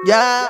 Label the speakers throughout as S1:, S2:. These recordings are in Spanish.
S1: Ya.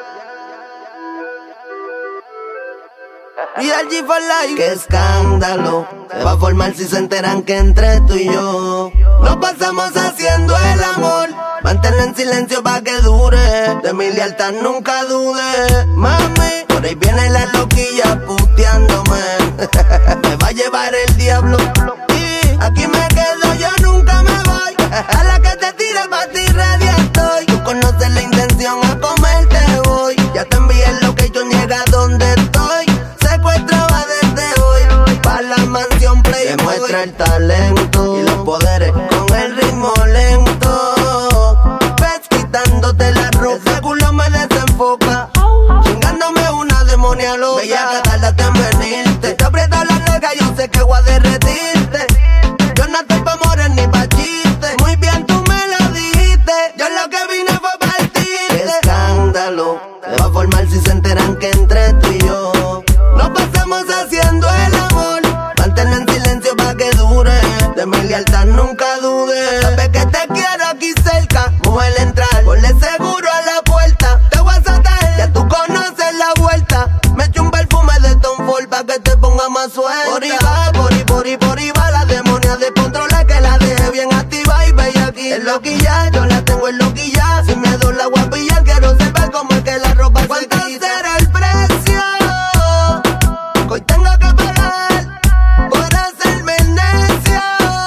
S1: Y el G for Life. Qué escándalo se va a formar si se enteran que entre tú y yo nos pasamos haciendo el amor. Manténlo en silencio pa' que dure. De mi lealtad nunca dude. Mami, por ahí viene la loquilla puteándome. Me va a llevar el diablo y aquí me quedo, yo nunca me voy. A la que te tire pa' ti ready estoy. Tú conoces la intención, a comerte voy. Ya te envié el location, llega donde estoy. Secuestraba desde hoy pa' la mansión Playboy. Demuestra el talento y los poderes con el ritmo lento. Ves quitándote la ropa, ese culo me desenfoca. Chingándome una demonia loca. Bella que tardaste en venirte. Te aprieta la nalga, yo sé que voy a derretirte. Yo no estoy pa' morir ni pa' chiste. Muy bien tú me lo dijiste. Yo lo que vine fue a partirte. Qué escándalo se va a formar si se enteran que entre tú y yo nos pasamos haciendo el amor. Manténlo en silencio pa' que dure. De mi lealtad nunca dude. Sabes que te quiero aquí cerca. Mujer entrar, ponle seguro a la puerta. Te voy a saltar, ya tú conoces la vuelta. Me echo un perfume de Tom Ford pa' que te ponga más suelta. Por ahí va la demonia de controlar, que la deje bien activa y bella aquí. El loquilla, yo la tengo en loquilla. Sin miedo la voy a pillar, quiero saber cómo es que la ropa se quita. ¿Cuánto será el precio que hoy tengo que pagar por hacerme necio?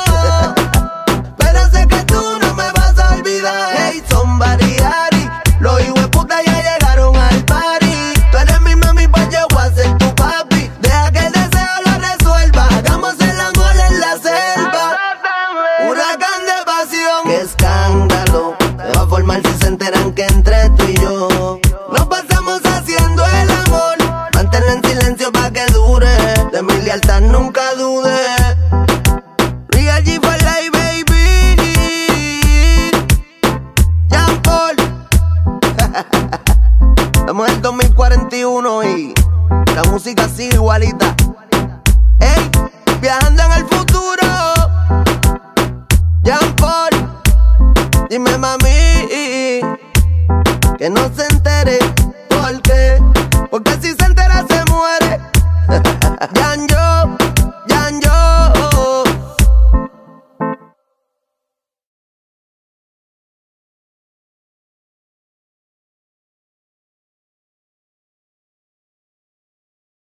S1: Pero sé que tú no me vas a olvidar. Hey, somebody, Ari, los hijueputas ya llegaron al party. Tú eres mi mami, pues yo voy a ser tu papi. Deja que el deseo lo resuelva. Hagamos el amor en la selva. Huracán de pasión. Qué escándalo se va a formar si se enteran que entre tú y yo nos pasamos haciendo el amor. Manténlo en silencio pa' que dure. De mi lealtad nunca dude. Real G for Life, baby. Jean Paul. Estamos en el 2041 y la música sigue igualita. Ey, viajando en el futuro. Jean Paul, dime mami, que no se entere. ¿Por qué? Porque si se entera se muere. Jan Yo.